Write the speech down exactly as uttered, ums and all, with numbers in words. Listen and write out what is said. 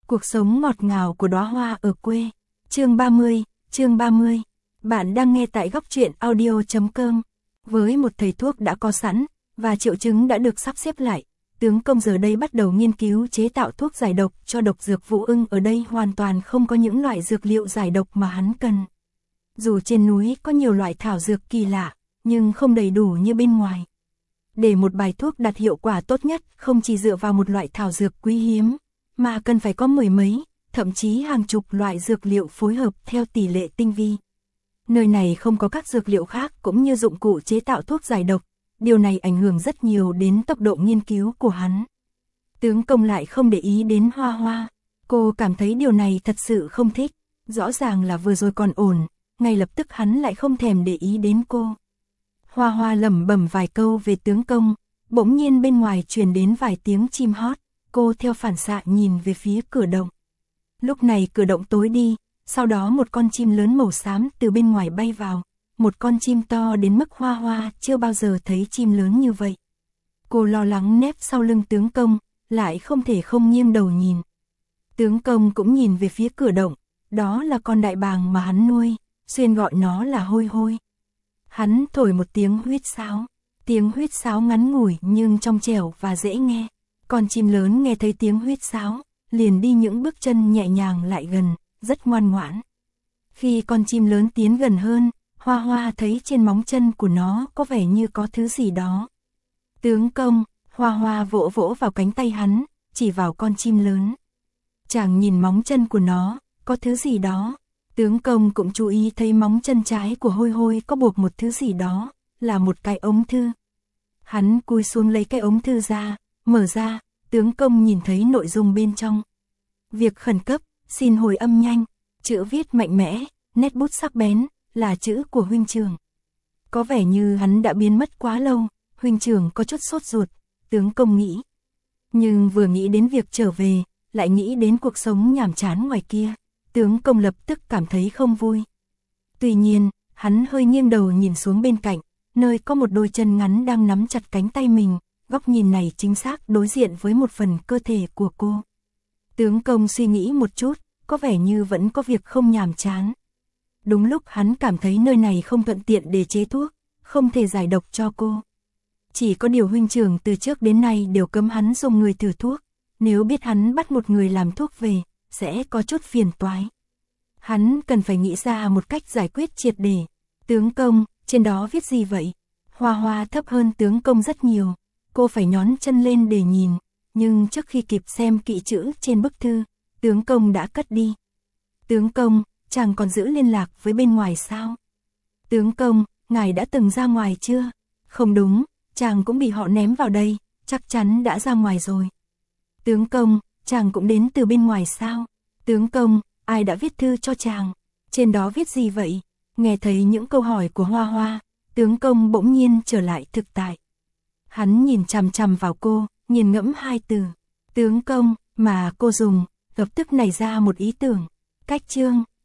Cuộc sống ngọt ngào của đóa hoa ở quê. Chương ba mươi, chương ba mươi. Bạn đang nghe tại góc truyện audio chấm com. Với một thầy thuốc đã có sẵn, và triệu chứng đã được sắp xếp lại, tướng công giờ đây bắt đầu nghiên cứu chế tạo thuốc giải độc cho độc dược Vũ Ưng. Ở đây hoàn toàn không có những loại dược liệu giải độc mà hắn cần. Dù trên núi có nhiều loại thảo dược kỳ lạ, nhưng không đầy đủ như bên ngoài. Để một bài thuốc đạt hiệu quả tốt nhất, không chỉ dựa vào một loại thảo dược quý hiếm, mà cần phải có mười mấy, thậm chí hàng chục loại dược liệu phối hợp theo tỷ lệ tinh vi. Nơi này không có các dược liệu khác cũng như dụng cụ chế tạo thuốc giải độc, điều này ảnh hưởng rất nhiều đến tốc độ nghiên cứu của hắn. Tướng công lại không để ý đến Hoa Hoa, cô cảm thấy điều này thật sự không thích, rõ ràng là vừa rồi còn ổn, ngay lập tức hắn lại không thèm để ý đến cô. Hoa Hoa lẩm bẩm vài câu về tướng công, bỗng nhiên bên ngoài truyền đến vài tiếng chim hót, cô theo phản xạ nhìn về phía cửa động. Lúc này cửa động tối đi, sau đó một con chim lớn màu xám từ bên ngoài bay vào, một con chim to đến mức Hoa Hoa chưa bao giờ thấy chim lớn như vậy. Cô lo lắng nép sau lưng tướng công, lại không thể không nghiêng đầu nhìn. Tướng công cũng nhìn về phía cửa động, đó là con đại bàng mà hắn nuôi, xuyên gọi nó là Hôi Hôi. Hắn thổi một tiếng huýt sáo, tiếng huýt sáo ngắn ngủi nhưng trong trẻo và dễ nghe. Con chim lớn nghe thấy tiếng huýt sáo, liền đi những bước chân nhẹ nhàng lại gần, rất ngoan ngoãn. Khi con chim lớn tiến gần hơn, Hoa Hoa thấy trên móng chân của nó có vẻ như có thứ gì đó. Tướng công, Hoa Hoa vỗ vỗ vào cánh tay hắn, chỉ vào con chim lớn. Chàng nhìn móng chân của nó, có thứ gì đó. Tướng công cũng chú ý thấy móng chân trái của Hôi Hôi có buộc một thứ gì đó, là một cái ống thư. Hắn cúi xuống lấy cái ống thư ra, mở ra, tướng công nhìn thấy nội dung bên trong. Việc khẩn cấp, xin hồi âm nhanh, chữ viết mạnh mẽ, nét bút sắc bén, là chữ của huynh trưởng. Có vẻ như hắn đã biến mất quá lâu, huynh trưởng có chút sốt ruột, tướng công nghĩ. Nhưng vừa nghĩ đến việc trở về, lại nghĩ đến cuộc sống nhàm chán ngoài kia, tướng công lập tức cảm thấy không vui. Tuy nhiên, hắn hơi nghiêng đầu nhìn xuống bên cạnh, nơi có một đôi chân ngắn đang nắm chặt cánh tay mình, góc nhìn này chính xác đối diện với một phần cơ thể của cô. Tướng công suy nghĩ một chút, có vẻ như vẫn có việc không nhàm chán. Đúng lúc hắn cảm thấy nơi này không thuận tiện để chế thuốc, không thể giải độc cho cô. Chỉ có điều huynh trưởng từ trước đến nay đều cấm hắn dùng người thử thuốc, nếu biết hắn bắt một người làm thuốc về, sẽ có chút phiền toái. Hắn cần phải nghĩ ra một cách giải quyết triệt để. Tướng công, trên đó viết gì vậy? Hoa Hoa thấp hơn tướng công rất nhiều, cô phải nhón chân lên để nhìn, nhưng trước khi kịp xem kỹ chữ trên bức thư, tướng công đã cất đi. Tướng công, chàng còn giữ liên lạc với bên ngoài sao? Tướng công, ngài đã từng ra ngoài chưa? Không đúng, chàng cũng bị họ ném vào đây, chắc chắn đã ra ngoài rồi. Tướng công, chàng cũng đến từ bên ngoài sao? Tướng công, ai đã viết thư cho chàng? Trên đó viết gì vậy? Nghe thấy những câu hỏi của Hoa Hoa, tướng công bỗng nhiên trở lại thực tại. Hắn nhìn chằm chằm vào cô, nhìn ngẫm hai từ. Tướng công, mà cô dùng, lập tức nảy ra một ý tưởng. Cách chương.